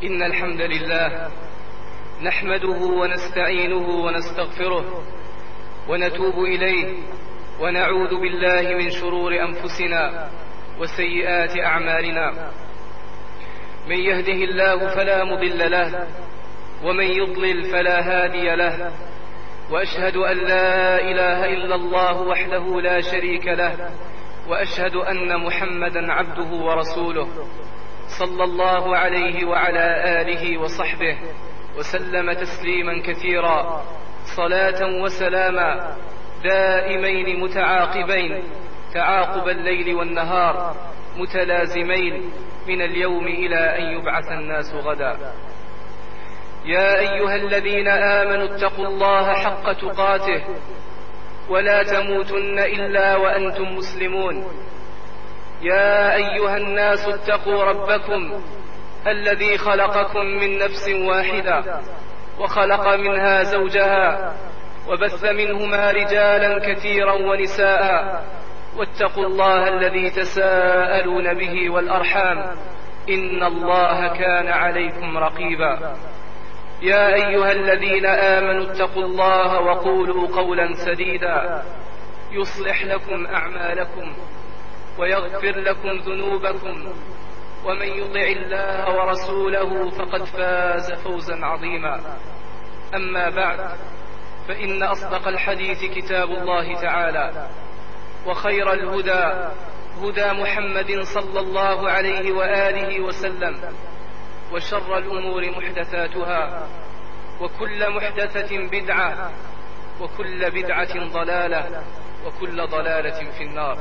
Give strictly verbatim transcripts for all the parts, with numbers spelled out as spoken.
إن الحمد لله نحمده ونستعينه ونستغفره ونتوب إليه ونعوذ بالله من شرور أنفسنا وسيئات أعمالنا. من يهده الله فلا مضل له ومن يضلل فلا هادي له، وأشهد أن لا إله إلا الله وحده لا شريك له، وأشهد أن محمدا عبده ورسوله صلى الله عليه وعلى آله وصحبه وسلم تسليما كثيرا، صلاة وسلاما دائمين متعاقبين تعاقب الليل والنهار متلازمين من اليوم إلى أن يبعث الناس غدا. يا أيها الذين آمنوا اتقوا الله حق تقاته ولا تموتن إلا وأنتم مسلمون. يا أيها الناس اتقوا ربكم الذي خلقكم من نفس واحدة وخلق منها زوجها وبث منهما رجالا كثيرا ونساء، واتقوا الله الذي تساءلون به والأرحام إن الله كان عليكم رقيبا. يا أيها الذين آمنوا اتقوا الله وقولوا قولا سديدا يصلح لكم أعمالكم ويغفر لكم ذنوبكم، ومن يطع الله ورسوله فقد فاز فوزا عظيما. أما بعد، فإن أصدق الحديث كتاب الله تعالى، وخير الهدى هدى محمد صلى الله عليه وآله وسلم، وشر الأمور محدثاتها، وكل محدثة بدعة، وكل بدعة ضلالة، وكل ضلالة في النار.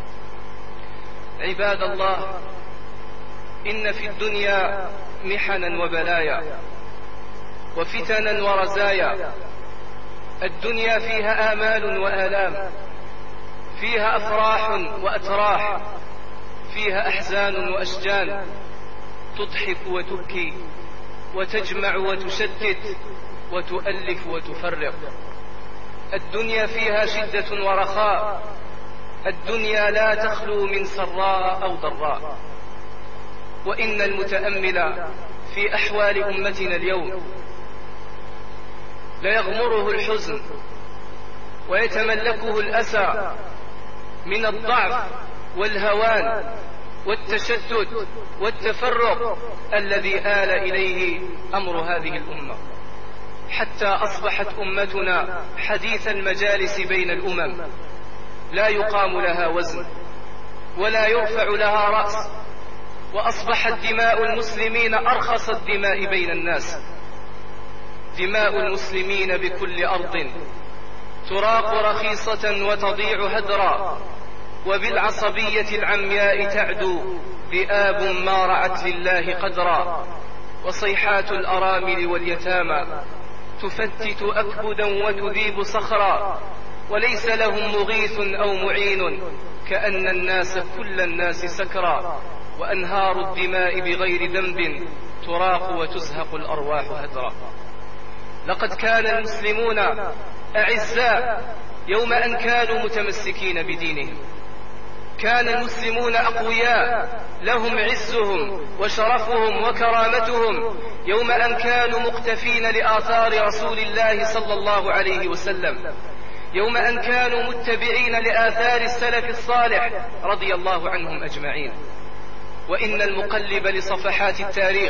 عباد الله، إن في الدنيا محنا وبلايا وفتنا ورزايا. الدنيا فيها آمال وآلام، فيها أفراح وأتراح، فيها أحزان وأشجان، تضحك وتبكي وتجمع وتشتت وتؤلف وتفرق. الدنيا فيها شدة ورخاء، الدنيا لا تخلو من سراء أو ضراء. وإن المتأمل في أحوال أمتنا اليوم ليغمره الحزن ويتملكه الأسى من الضعف والهوان والتشتت والتفرق الذي آل إليه أمر هذه الأمة، حتى أصبحت أمتنا حديث المجالس بين الأمم، لا يقام لها وزن ولا يرفع لها رأس، وأصبحت دماء المسلمين أرخص الدماء بين الناس. دماء المسلمين بكل أرض تراق رخيصة وتضيع هدرا، وبالعصبية العمياء تعدو ذئاب ما رعت لله قدرا. وصيحات الأرامل واليتامى تفتت أكبدا وتذيب صخرا، وليس لهم مغيث أو معين، كأن الناس كل الناس سكرا. وأنهار الدماء بغير ذنب تراق وتزهق الأرواح هدرا. لقد كان المسلمون أعزاء يوم أن كانوا متمسكين بدينهم، كان المسلمون أقوياء لهم عزهم وشرفهم وكرامتهم يوم أن كانوا مقتفين لآثار رسول الله صلى الله عليه وسلم، يوم أن كانوا متبعين لآثار السلف الصالح رضي الله عنهم أجمعين. وإن المقلب لصفحات التاريخ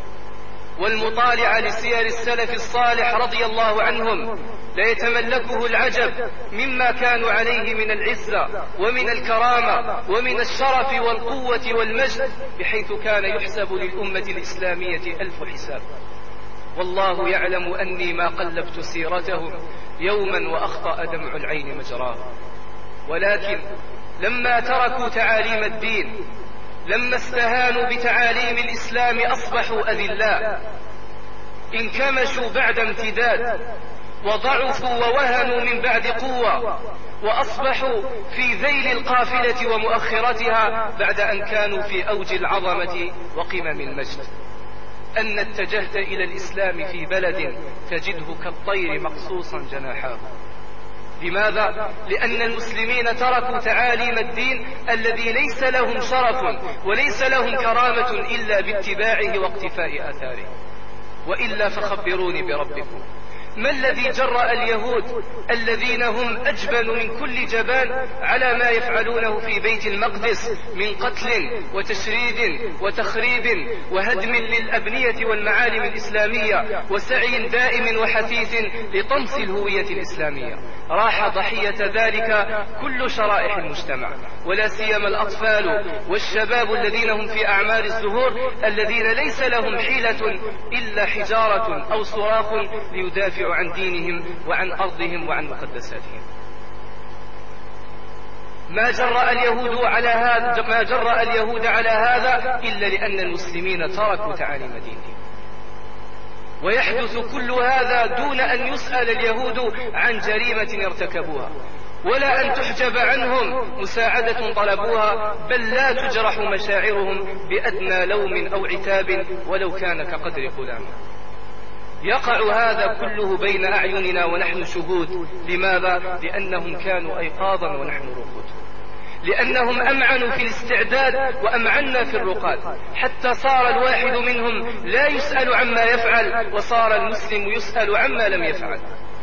والمطالع لسير السلف الصالح رضي الله عنهم ليتملكه العجب مما كانوا عليه من العزة ومن الكرامة ومن الشرف والقوة والمجد، بحيث كان يحسب للأمة الإسلامية ألف حساب. والله يعلم أني ما قلبت سيرتهم يوما وأخطأ دمع العين مجراه. ولكن لما تركوا تعاليم الدين، لما استهانوا بتعاليم الإسلام، أصبحوا أذلاء، انكمشوا بعد امتداد، وضعفوا ووهنوا من بعد قوة، وأصبحوا في ذيل القافلة ومؤخرتها بعد أن كانوا في أوج العظمة وقمم المجد. أن اتجهت إلى الإسلام في بلد تجده كالطير مقصوصا جناحاه، لماذا؟ لأن المسلمين تركوا تعاليم الدين الذي ليس لهم شرف وليس لهم كرامة إلا باتباعه واقتفاء آثاره. وإلا فخبروني بربكم، ما الذي جرأ اليهود الذين هم أجبن من كل جبان على ما يفعلونه في بيت المقدس من قتل وتشريد وتخريب وهدم للأبنية والمعالم الإسلامية وسعي دائم وحثيث لطمس الهوية الإسلامية؟ راح ضحية ذلك كل شرائح المجتمع، ولا سيما الأطفال والشباب الذين هم في أعمال الزهور، الذين ليس لهم حيلة إلا حجارة أو صراخ ليدافعوا عن دينهم وعن أرضهم وعن مقدساتهم. ما جرأ اليهود على هذا ما جرأ اليهود على هذا إلا لأن المسلمين تركوا تعاليم دينهم. ويحدث كل هذا دون أن يسأل اليهود عن جريمة ارتكبوها، ولا أن تحجب عنهم مساعدة طلبوها، بل لا تجرح مشاعرهم بأدنى لوم أو عتاب ولو كان كقدر قلامة. يقع هذا كله بين أعيننا ونحن شهود. لماذا؟ لأنهم كانوا أيقاظا ونحن رقود، لأنهم أمعنوا في الاستعداد وأمعنا في الرقاد، حتى صار الواحد منهم لا يسأل عما يفعل، وصار المسلم يسأل عما لم يفعل.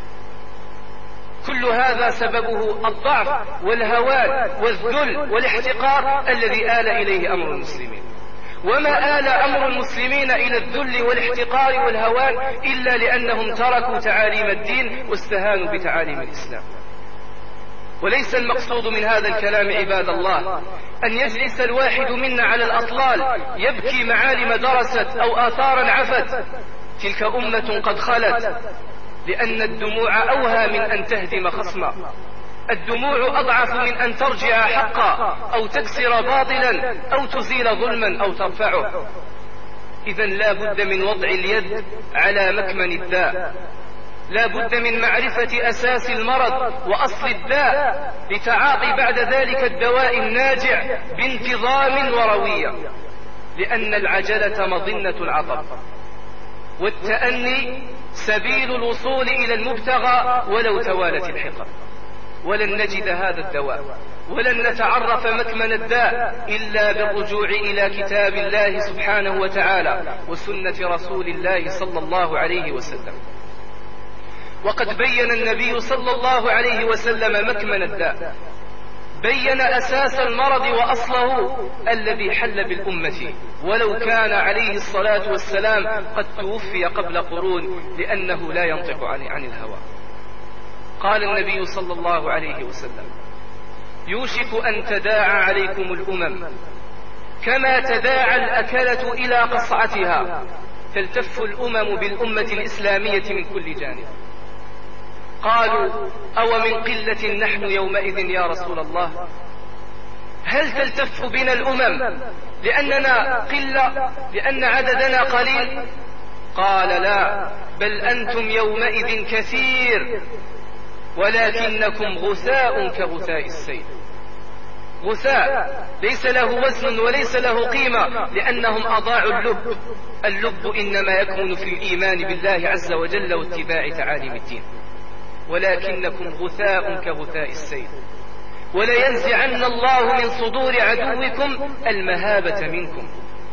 كل هذا سببه الضعف والهوان والذل والاحتقار الذي آل إليه أمر المسلمين. وما آل أمر المسلمين إلى الذل والاحتقار والهوان إلا لأنهم تركوا تعاليم الدين واستهانوا بتعاليم الإسلام. وليس المقصود من هذا الكلام عباد الله أن يجلس الواحد منا على الأطلال يبكي معالم درست أو آثارا عفت. تلك أمة قد خلت، لأن الدموع أوهى من أن تهدم خصما. الدموع أضعف من أن ترجع حقا أو تكسر باطلا أو تزيل ظلما أو ترفعه. إذن لا بد من وضع اليد على مكمن الداء، لا بد من معرفة أساس المرض وأصل الداء لتعاطي بعد ذلك الدواء الناجع بانتظام وروية، لأن العجلة مظنة العطب، والتأني سبيل الوصول إلى المبتغى ولو توالت الحقب. ولن نجد هذا الدواء ولن نتعرف مكمن الداء إلا بالرجوع إلى كتاب الله سبحانه وتعالى وسنة رسول الله صلى الله عليه وسلم. وقد بين النبي صلى الله عليه وسلم مكمن الداء، بين أساس المرض وأصله الذي حل بالأمة، ولو كان عليه الصلاة والسلام قد توفي قبل قرون، لأنه لا ينطق عن الهوى. قال النبي صلى الله عليه وسلم: يوشك أن تداعى عليكم الأمم كما تداعى الأكلة إلى قصعتها، تلتف الأمم بالأمة الإسلامية من كل جانب. قالوا: أو من قلة نحن يومئذ يا رسول الله؟ هل تلتف بنا الأمم لأننا قلة، لأن عددنا قليل؟ قال: لا، بل أنتم يومئذ كثير ولكنكم غثاء كغثاء السيل. غثاء ليس له وزن وليس له قيمة، لأنهم أضاعوا اللب. اللب إنما يكمن في الإيمان بالله عز وجل واتباع تعاليم الدين، ولكنكم غثاء كغثاء السيل. ولينزعن الله من صدور عدوكم المهابة منكم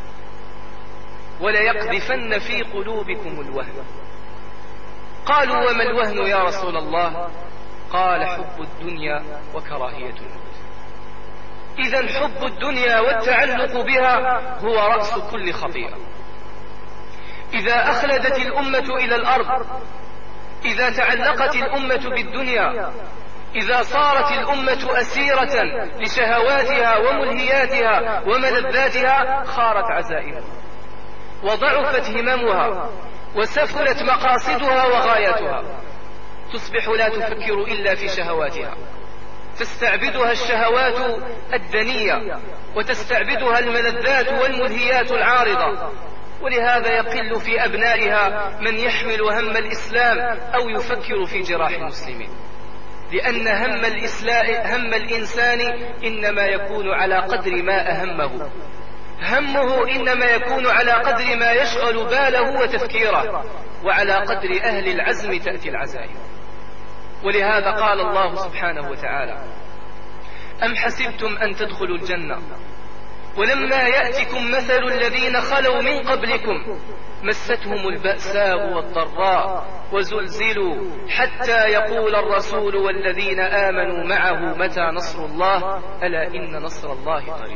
وليقذفن في قلوبكم الوهن. قالوا: وما الوهن يا رسول الله؟ قال: حب الدنيا وكراهية الموت. إذن حب الدنيا والتعلق بها هو رأس كل خطيئة. إذا أخلدت الأمة إلى الأرض، إذا تعلقت الأمة بالدنيا، إذا صارت الأمة أسيرة لشهواتها وملهياتها وملذاتها، خارت عزائمها وضعفت هممها وسفلت مقاصدها وغاياتها. تصبح لا تفكر إلا في شهواتها، تستعبدها الشهوات الدنية وتستعبدها الملذات والملهيات العارضة. ولهذا يقل في أبنائها من يحمل هم الإسلام أو يفكر في جراح المسلمين، لأن هم, هم الإنسان إنما يكون على قدر ما أهمه. همه إنما يكون على قدر ما يشغل باله وتفكيره، وعلى قدر أهل العزم تأتي العزائم. ولهذا قال الله سبحانه وتعالى: أم حسبتم أن تدخلوا الجنة ولما يأتكم مثل الذين خلوا من قبلكم مستهم البأساء والضراء وزلزلوا حتى يقول الرسول والذين آمنوا معه متى نصر الله ألا إن نصر الله قريب.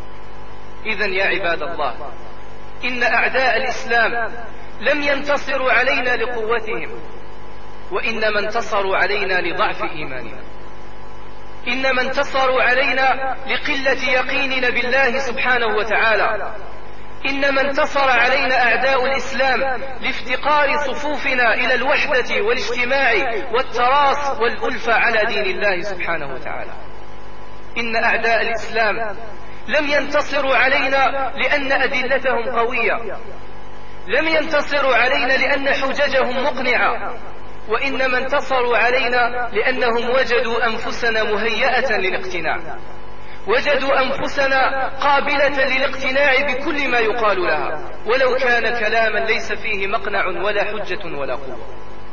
إذن يا عباد الله، إن أعداء الإسلام لم ينتصروا علينا لقوتهم، وإنما انتصروا علينا لضعف إيماننا، إنما انتصروا علينا لقلة يقيننا بالله سبحانه وتعالى، إنما انتصر علينا أعداء الإسلام لافتقار صفوفنا إلى الوحدة والاجتماع والتراص والألفة على دين الله سبحانه وتعالى. إن أعداء الإسلام لم ينتصروا علينا لأن أدلتهم قوية، لم ينتصروا علينا لأن حججهم مقنعة، وإنما انتصروا علينا لأنهم وجدوا أنفسنا مهيئة للاقتناع، وجدوا أنفسنا قابلة للاقتناع بكل ما يقال لها، ولو كان كلاما ليس فيه مقنع ولا حجة ولا قوة.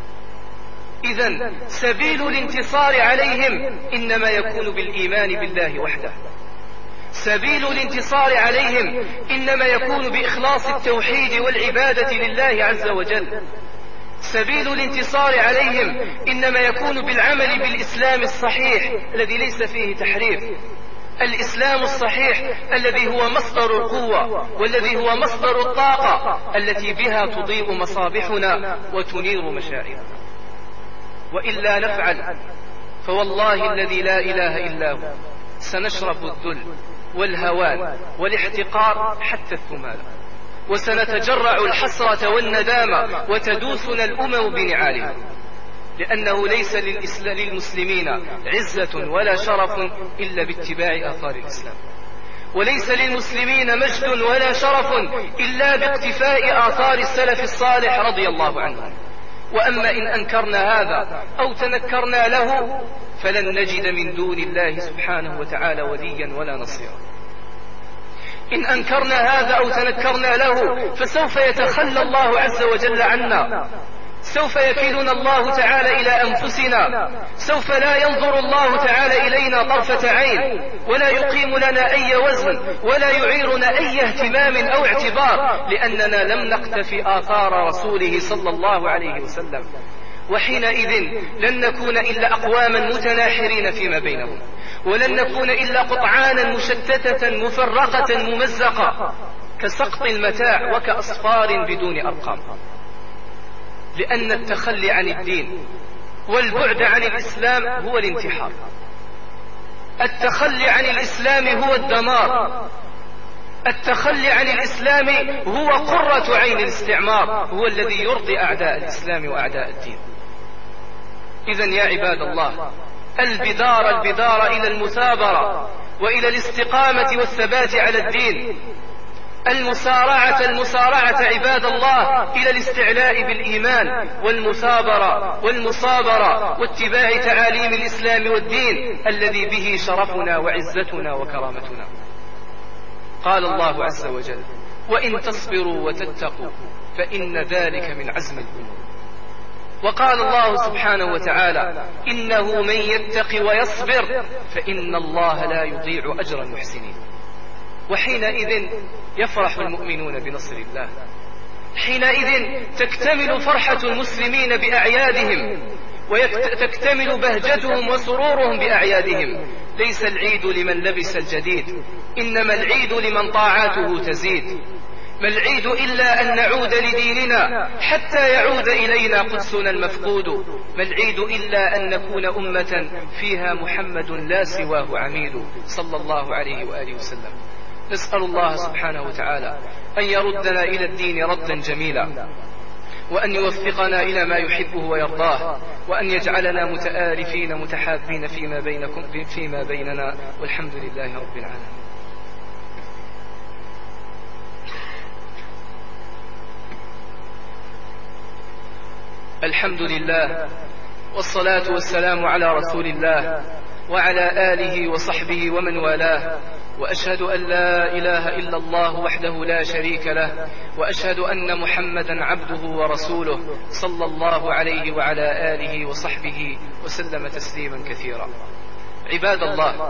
إذن سبيل الانتصار عليهم إنما يكون بالإيمان بالله وحده، سبيل الانتصار عليهم إنما يكون بإخلاص التوحيد والعبادة لله عز وجل، سبيل الانتصار عليهم إنما يكون بالعمل بالإسلام الصحيح الذي ليس فيه تحريف، الإسلام الصحيح الذي هو مصدر القوة والذي هو مصدر الطاقة التي بها تضيء مصابيحنا وتنير مشاعرنا. وإلا نفعل فوالله الذي لا إله إلا هو سنشرب الذل والهوان والاحتقار حتى الثمال، وسنتجرع الحسرة والندامة وتدوسنا الأمم بنعالها، لأنه ليس للمسلمين عزة ولا شرف إلا باتباع آثار الإسلام، وليس للمسلمين مجد ولا شرف إلا باقتفاء آثار السلف الصالح رضي الله عنهم. وأما إن أنكرنا هذا أو تنكرنا له فلن نجد من دون الله سبحانه وتعالى وليا ولا نصيرا. إن أنكرنا هذا أو تنكرنا له فسوف يتخلى الله عز وجل عنا، سوف يكلنا الله تعالى إلى أنفسنا، سوف لا ينظر الله تعالى إلينا طرفة عين، ولا يقيم لنا أي وزن ولا يعيرنا أي اهتمام أو اعتبار، لأننا لم نقتفي آثار رسوله صلى الله عليه وسلم. وحينئذ لن نكون إلا أقواما متناحرين فيما بينهم، ولن نكون إلا قطعانا مشتتة مفرقة ممزقة كسقط المتاع وكأصفار بدون أرقام. لأن التخلي عن الدين والبعد عن الإسلام هو الانتحار، التخلي عن الإسلام هو الدمار، التخلي عن الإسلام هو قرة عين الاستعمار، هو الذي يرضي أعداء الإسلام وأعداء الدين. إذن يا عباد الله، البدار البدار إلى المثابرة وإلى الاستقامة والثبات على الدين، المسارعة المسارعة عباد الله إلى الاستعلاء بالإيمان والمثابرة والمصابرة واتباع تعاليم الإسلام والدين الذي به شرفنا وعزتنا وكرامتنا. قال الله عز وجل: وإن تصبروا وتتقوا فإن ذلك من عزم الأمور. وقال الله سبحانه وتعالى: إنه من يتق ويصبر فإن الله لا يضيع أجر المحسنين. وحينئذ يفرح المؤمنون بنصر الله، حينئذ تكتمل فرحة المسلمين بأعيادهم وتكتمل بهجتهم وسرورهم بأعيادهم. ليس العيد لمن لبس الجديد، إنما العيد لمن طاعاته تزيد. ما العيد إلا أن نعود لديننا حتى يعود إلينا قدسنا المفقود. ما العيد إلا أن نكون أمة فيها محمد لا سواه عميد صلى الله عليه وآله وسلم. نسأل الله سبحانه وتعالى أن يردنا إلى الدين ردا جميلا، وأن يوفقنا إلى ما يحبه ويرضاه، وأن يجعلنا متآلفين متحابين فيما بينكم فيما بيننا، والحمد لله رب العالمين. الحمد لله والصلاة والسلام على رسول الله وعلى آله وصحبه ومن والاه، وأشهد أن لا إله إلا الله وحده لا شريك له، وأشهد أن محمدا عبده ورسوله صلى الله عليه وعلى آله وصحبه وسلم تسليما كثيرا. عباد الله،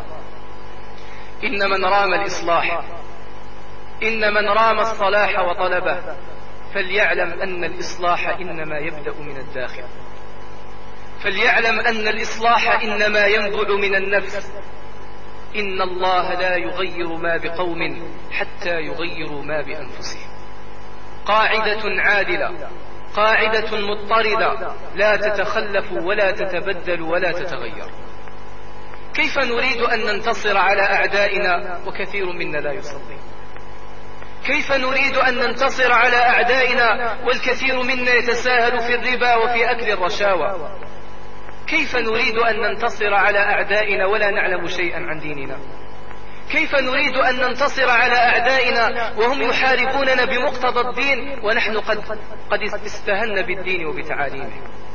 إن من رام الإصلاح إن من رام الصلاح وطلبه فليعلم أن الإصلاح إنما يبدأ من الداخل، فليعلم أن الإصلاح إنما ينبع من النفس. إن الله لا يغير ما بقوم حتى يغيروا ما بأنفسهم. قاعدة عادلة، قاعدة مضطردة، لا تتخلف ولا تتبدل ولا تتغير. كيف نريد أن ننتصر على أعدائنا وكثير منا لا يصلي؟ كيف نريد أن ننتصر على أعدائنا والكثير منا يتساهل في الربا وفي أكل الرشاوى؟ كيف نريد أن ننتصر على أعدائنا ولا نعلم شيئا عن ديننا؟ كيف نريد أن ننتصر على أعدائنا وهم يحاربوننا بمقتضى الدين ونحن قد, قد استهنا بالدين وبتعاليمه؟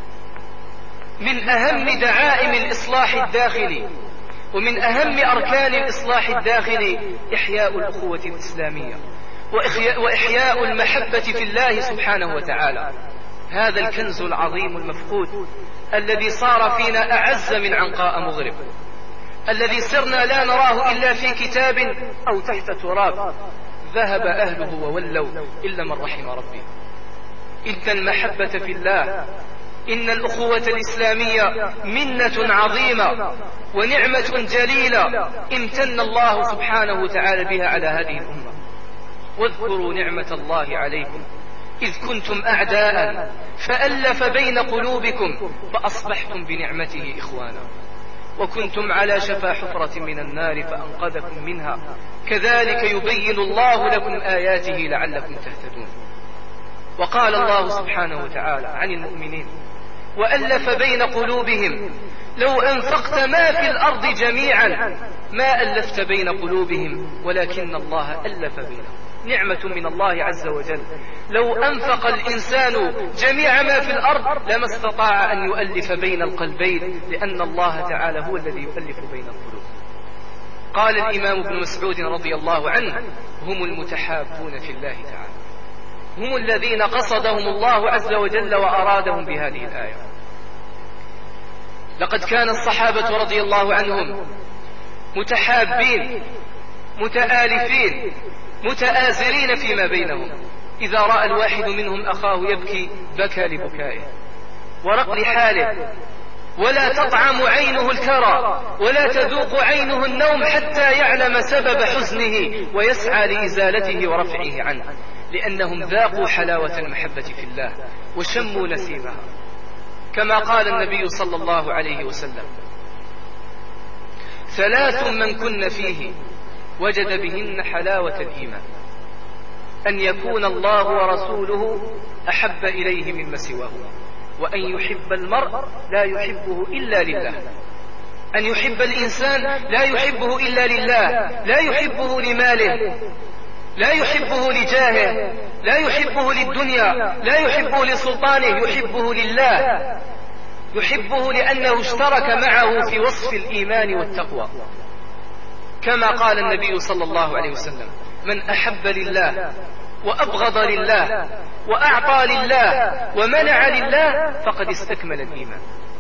من أهم دعائم الإصلاح الداخلي ومن أهم أركان الإصلاح الداخلي إحياء الأخوة الإسلامية وإحياء المحبة في الله سبحانه وتعالى. هذا الكنز العظيم المفقود الذي صار فينا أعز من عنقاء مغرب، الذي صرنا لا نراه إلا في كتاب أو تحت تراب، ذهب أهله وولوا إلا من رحم ربي. إن المحبة في الله، إن الأخوة الإسلامية منة عظيمة ونعمة جليلة امتن الله سبحانه وتعالى بها على هذه الأمة. واذكروا نعمة الله عليكم إذ كنتم أعداء فألف بين قلوبكم فأصبحتم بنعمته إخوانا، وكنتم على شفا حفرة من النار فأنقذكم منها، كذلك يبين الله لكم آياته لعلكم تهتدون. وقال الله سبحانه وتعالى عن المؤمنين: وألف بين قلوبهم لو أنفقت ما في الأرض جميعا ما ألفت بين قلوبهم ولكن الله ألف بينهم. نعمة من الله عز وجل. لو أنفق الإنسان جميع ما في الأرض لما استطاع أن يؤلف بين القلبين، لأن الله تعالى هو الذي يؤلف بين القلوب. قال الإمام ابن مسعود رضي الله عنه: هم المتحابون في الله تعالى، هم الذين قصدهم الله عز وجل وأرادهم بهذه الآية. لقد كان الصحابة رضي الله عنهم متحابين متآلفين متآزرين فيما بينهم. إذا رأى الواحد منهم أخاه يبكي بكى لبكائه ورق لحاله، ولا تطعم عينه الكرى ولا تذوق عينه النوم حتى يعلم سبب حزنه ويسعى لإزالته ورفعه عنه، لأنهم ذاقوا حلاوة المحبة في الله وشموا نسيمها. كما قال النبي صلى الله عليه وسلم: ثلاث من كن فيه وجد بهن حلاوة الإيمان: أن يكون الله ورسوله أحب إليه مما سواهما، وأن يحب المرء لا يحبه إلا لله. أن يحب الإنسان لا يحبه إلا لله، لا يحبه لماله، لا يحبه لجاهه، لا يحبه للدنيا، لا يحبه لسلطانه، يحبه لله، يحبه لأنه اشترك معه في وصف الإيمان والتقوى. كما قال النبي صلى الله عليه وسلم: من أحب لله وأبغض لله وأعطى لله ومنع لله فقد استكمل الإيمان.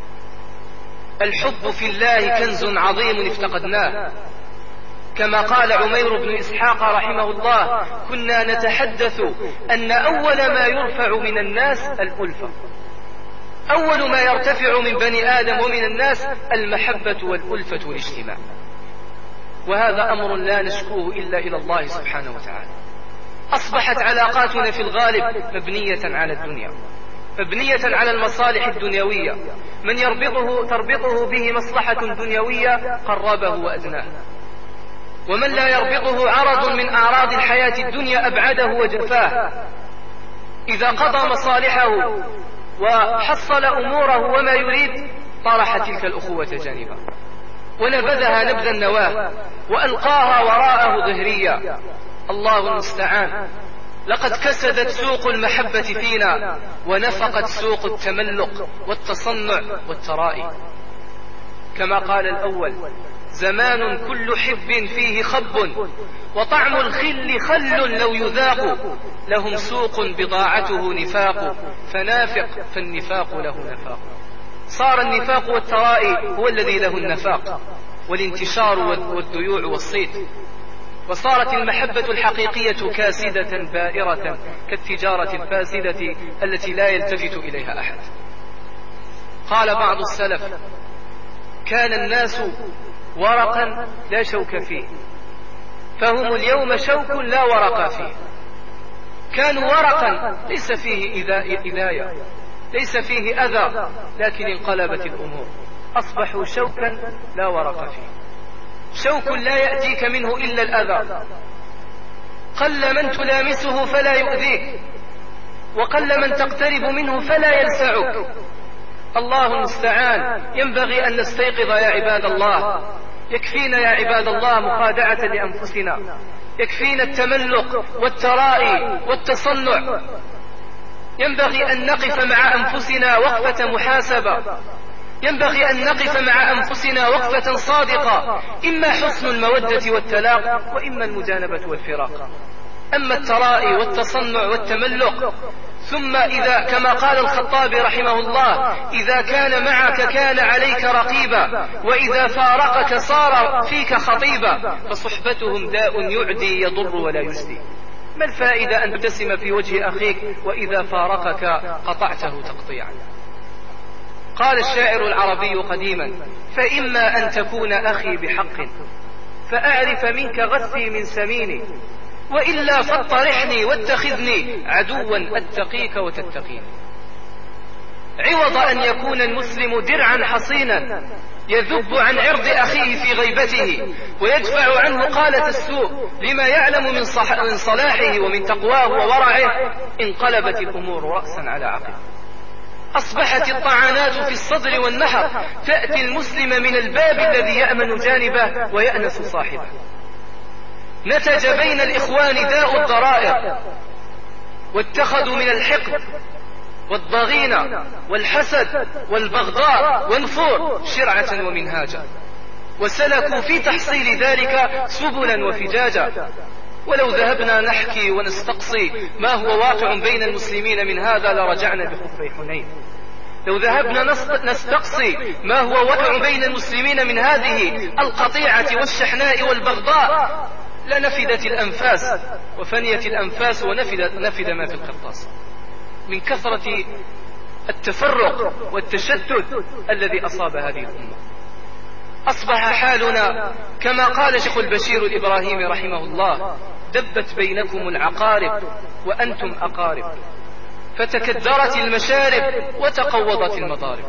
الحب في الله كنز عظيم افتقدناه. كما قال عمير بن إسحاق رحمه الله: كنا نتحدث أن أول ما يرفع من الناس الألفة، أول ما يرتفع من بني آدم ومن الناس المحبة والألفة والاجتماع. وهذا أمر لا نشكوه إلا إلى الله سبحانه وتعالى. أصبحت علاقاتنا في الغالب مبنية على الدنيا، مبنية على المصالح الدنيوية. من يربطه تربطه به مصلحة دنيوية قربه وأدناه، ومن لا يربطه عرض من أعراض الحياة الدنيا أبعده وجفاه. إذا قضى مصالحه وحصل أموره وما يريد طرح تلك الأخوة جانبا ونبذها نبذ النواه وألقاها وراءه ظهريا. الله المستعان. لقد كسدت سوق المحبة فينا ونفقت سوق التملق والتصنع والترائي. كما قال الأول: زمان كل حب فيه خب، وطعم الخل خل لو يذاق، لهم سوق بضاعته نفاق، فنافق فالنفاق له نفاق. صار النفاق والترائي هو الذي له النفاق والانتشار والديوع والصيت، وصارت المحبة الحقيقية كاسدة بائرة كالتجارة الفاسدة التي لا يلتفت إليها أحد. قال بعض السلف: كان الناس ورقا لا شوك فيه، فهم اليوم شوك لا ورق فيه. كانوا ورقا ليس فيه إذاية، ليس فيه أذى، لكن انقلبت الأمور، أصبحوا شوكا لا ورق فيه. شوك لا يأتيك منه إلا الأذى، قل من تلامسه فلا يؤذيك، وقل من تقترب منه فلا يلسعك. الله المستعان. ينبغي أن نستيقظ يا عباد الله. يكفينا يا عباد الله مخادعة لأنفسنا، يكفينا التملق والترائي والتصنع. ينبغي أن نقف مع أنفسنا وقفة محاسبة، ينبغي أن نقف مع أنفسنا وقفة صادقة، إما حسن المودة والتلاق، وإما المجانبة والفراق. أما الترائي والتصنع والتملق، ثم إذا كما قال الخطابي رحمه الله: إذا كان معك كان عليك رقيبا، وإذا فارقك صار فيك خطيبا، فصحبتهم داء يعدي يضر ولا يجدي. ما الفائدة أن تبتسم في وجه أخيك وإذا فارقك قطعته تقطيعا؟ قال الشاعر العربي قديما: فإما أن تكون أخي بحق فأعرف منك غثي من سميني، وإلا فاطرحني واتخذني عدوا أتقيك وتتقيني. عوض أن يكون المسلم درعا حصينا يذب عن عرض أخيه في غيبته ويدفع عنه قالة السوء لما يعلم من, صح من صلاحه ومن تقواه وورعه، انقلبت الأمور رأسا على عقب. أصبحت الطعنات في الصدر والنحر تأتي المسلم من الباب الذي يأمن جانبه ويأنس صاحبه. نتج بين الإخوان داء الضرائر، واتخذوا من الحقد والضغينة والحسد والبغضاء والنفور شرعة ومنهاجا، وسلكوا في تحصيل ذلك سبلا وفجاجا. ولو ذهبنا نحكي ونستقصي ما هو واقع بين المسلمين من هذا لرجعنا بخفي حنين. لو ذهبنا نستقصي ما هو واقع بين المسلمين من هذه القطيعة والشحناء والبغضاء لنفدت الأنفاس وفنيت الأنفاس ونفد, نفد ما في القرطاس من كثرة التفرق والتشتت الذي أصاب هذه الأمة. أصبح حالنا كما قال شيخ البشير الإبراهيمي رحمه الله: دبت بينكم العقارب وأنتم أقارب، فتكدرت المشارب وتقوضت المضارب.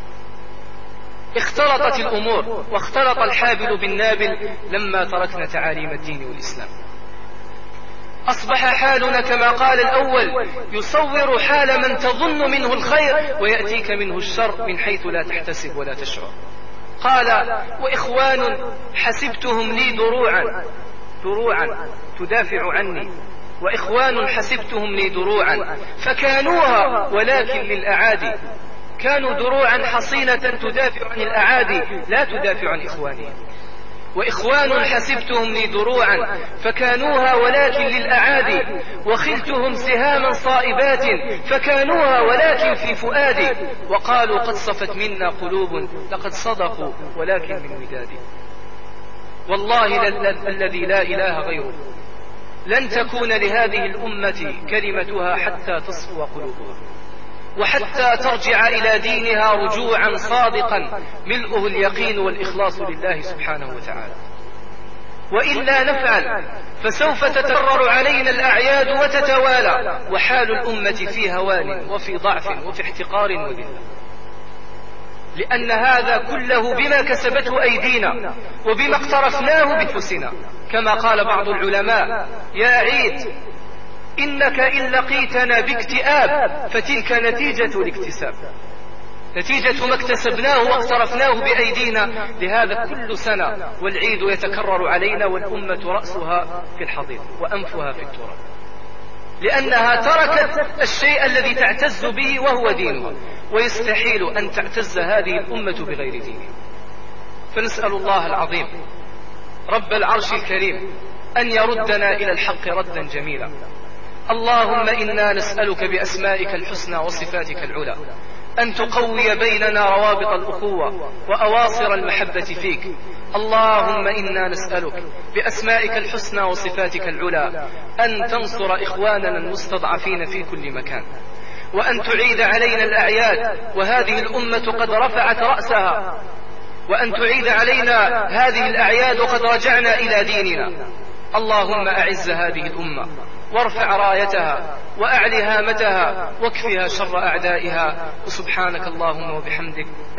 اختلطت الأمور واختلط الحابل بالنابل لما تركنا تعاليم الدين والإسلام. أصبح حالنا كما قال الأول: يصور حال من تظن منه الخير ويأتيك منه الشر من حيث لا تحتسب ولا تشعر. قال: وإخوان حسبتهم لي دروعا دروعا تدافع عني، وإخوان حسبتهم لي دروعا فكانوها ولكن للأعادي. كانوا دروعا حصينة تدافع عن الأعادي لا تدافع عن إخوانهم. وإخوان حسبتهم لي دروعا فكانوها ولكن للأعادي، وخلتهم سهاما صائبات فكانوها ولكن في فؤادي. وقالوا قد صفت منا قلوب لقد صدقوا ولكن من ودادي. والله الذي لا إله غيره لن تكون لهذه الأمة كلمتها حتى تصفو قلوبها، وحتى ترجع إلى دينها رجوعا صادقا ملؤه اليقين والإخلاص لله سبحانه وتعالى. وإلا نفعل فسوف تتكرر علينا الأعياد وتتوالى، وحال الأمة في هوان وفي ضعف وفي احتقار وذلة، لأن هذا كله بما كسبته أيدينا وبما اقترفناه بأنفسنا. كما قال بعض العلماء: يا عيد إنك إن لقيتنا باكتئاب فتلك نتيجة الاكتساب، نتيجة ما اكتسبناه واقترفناه بأيدينا. لهذا كل سنة والعيد يتكرر علينا والأمة رأسها في الحضيض وأنفها في التراب، لأنها تركت الشيء الذي تعتز به وهو دينها، ويستحيل أن تعتز هذه الأمة بغير دينها. فنسأل الله العظيم رب العرش الكريم أن يردنا إلى الحق ردا جميلا. اللهم إنا نسألك بأسمائك الحسنى وصفاتك العلى أن تقوي بيننا روابط الأخوة وأواصر المحبة فيك. اللهم إنا نسألك بأسمائك الحسنى وصفاتك العلى أن تنصر إخواننا المستضعفين في كل مكان، وأن تعيد علينا الأعياد وهذه الأمة قد رفعت رأسها، وأن تعيد علينا هذه الأعياد وقد رجعنا إلى ديننا. اللهم أعز هذه الأمة وارفع رايتها وأعل هامتها واكفها شر أعدائها. وسبحانك اللهم وبحمدك